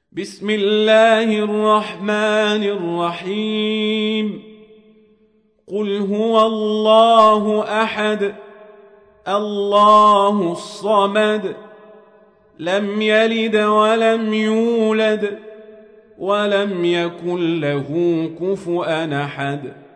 بسم الله الرحمن الرحيم. قل هو الله أحد الله الصمد لم يلد ولم يولد ولم يكن له كفؤا أحد.